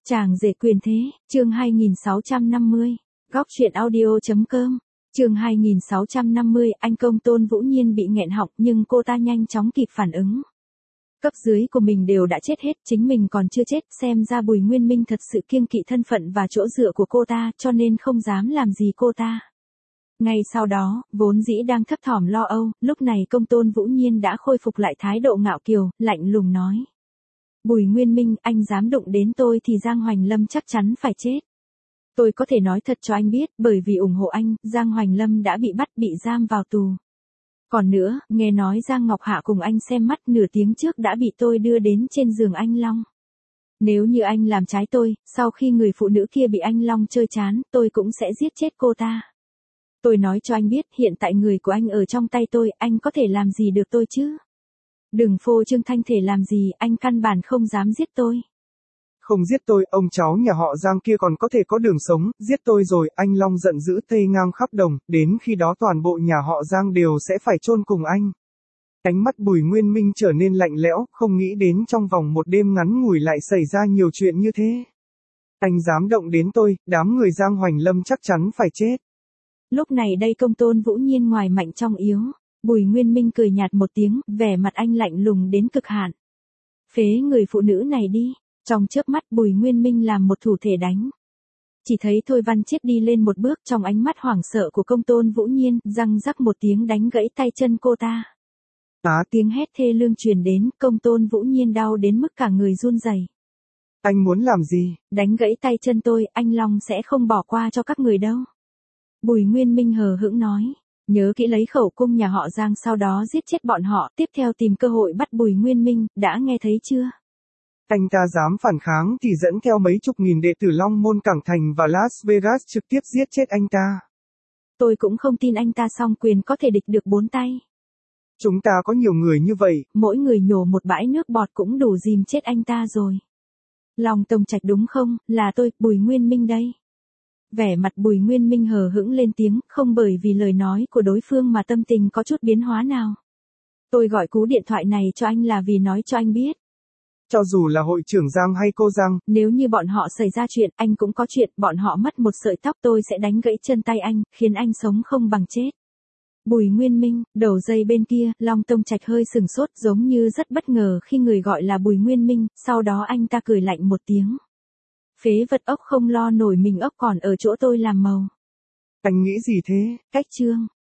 Chàng rể quyền thế, chương 2650, góc truyện audio.com, chương 2650, anh công Tôn Vũ Nhiên bị nghẹn họng nhưng cô ta nhanh chóng kịp phản ứng. Cấp dưới của mình đều đã chết hết, chính mình còn chưa chết, xem ra Bùi Nguyên Minh thật sự kiêng kỵ thân phận và chỗ dựa của cô ta, cho nên không dám làm gì cô ta. Ngay sau đó, vốn dĩ đang thấp thỏm lo âu, lúc này công Tôn Vũ Nhiên đã khôi phục lại thái độ ngạo kiều, lạnh lùng nói. Bùi Nguyên Minh, anh dám đụng đến tôi thì Giang Hoành Lâm chắc chắn phải chết. Tôi có thể nói thật cho anh biết, bởi vì ủng hộ anh, Giang Hoành Lâm đã bị bắt bị giam vào tù. Còn nữa, nghe nói Giang Ngọc Hạ cùng anh xem mắt nửa tiếng trước đã bị tôi đưa đến trên giường anh Long. Nếu như anh làm trái tôi, sau khi người phụ nữ kia bị anh Long chơi chán, tôi cũng sẽ giết chết cô ta. Tôi nói cho anh biết, hiện tại người của anh ở trong tay tôi, anh có thể làm gì được tôi chứ? Đừng phô trương thanh thể làm gì, anh căn bản không dám giết tôi. Không giết tôi, ông cháu nhà họ Giang kia còn có thể có đường sống, giết tôi rồi, anh Long giận dữ tê ngang khắp đồng, đến khi đó toàn bộ nhà họ Giang đều sẽ phải chôn cùng anh. Ánh mắt Bùi Nguyên Minh trở nên lạnh lẽo, không nghĩ đến trong vòng một đêm ngắn ngủi lại xảy ra nhiều chuyện như thế. Anh dám động đến tôi, đám người Giang Hoành Lâm chắc chắn phải chết. Lúc này đây công Tôn Vũ Nhiên ngoài mạnh trong yếu. Bùi Nguyên Minh cười nhạt một tiếng, vẻ mặt anh lạnh lùng đến cực hạn. Phế người phụ nữ này đi. Trong chớp mắt Bùi Nguyên Minh làm một thủ thể đánh. Chỉ thấy Thôi Văn Chiết đi lên một bước, trong ánh mắt hoảng sợ của công Tôn Vũ Nhiên, răng rắc một tiếng đánh gãy tay chân cô ta. Tiếng hét thê lương truyền đến, công Tôn Vũ Nhiên đau đến mức cả người run rẩy. Anh muốn làm gì? Đánh gãy tay chân tôi, anh Long sẽ không bỏ qua cho các người đâu. Bùi Nguyên Minh hờ hững nói. Nhớ kỹ lấy khẩu cung nhà họ Giang, sau đó giết chết bọn họ, tiếp theo tìm cơ hội bắt Bùi Nguyên Minh, đã nghe thấy chưa? Anh ta dám phản kháng thì dẫn theo mấy chục nghìn đệ tử Long Môn Cảng Thành và Las Vegas trực tiếp giết chết anh ta. Tôi cũng không tin anh ta song quyền có thể địch được bốn tay. Chúng ta có nhiều người như vậy. Mỗi người nhổ một bãi nước bọt cũng đủ dìm chết anh ta rồi. Long Tông Trạch đúng không, là tôi, Bùi Nguyên Minh đây. Vẻ mặt Bùi Nguyên Minh hờ hững lên tiếng, không bởi vì lời nói của đối phương mà tâm tình có chút biến hóa nào. Tôi gọi cú điện thoại này cho anh là vì nói cho anh biết. Cho dù là hội trưởng Giang hay cô Giang, nếu như bọn họ xảy ra chuyện, anh cũng có chuyện, bọn họ mất một sợi tóc tôi sẽ đánh gãy chân tay anh, khiến anh sống không bằng chết. Bùi Nguyên Minh, đầu dây bên kia, Long Tông Trạch hơi sừng sốt giống như rất bất ngờ khi người gọi là Bùi Nguyên Minh, sau đó anh ta cười lạnh một tiếng. Phế vật ốc không lo nổi mình ốc còn ở chỗ tôi làm màu. Anh nghĩ gì thế? Cách chương.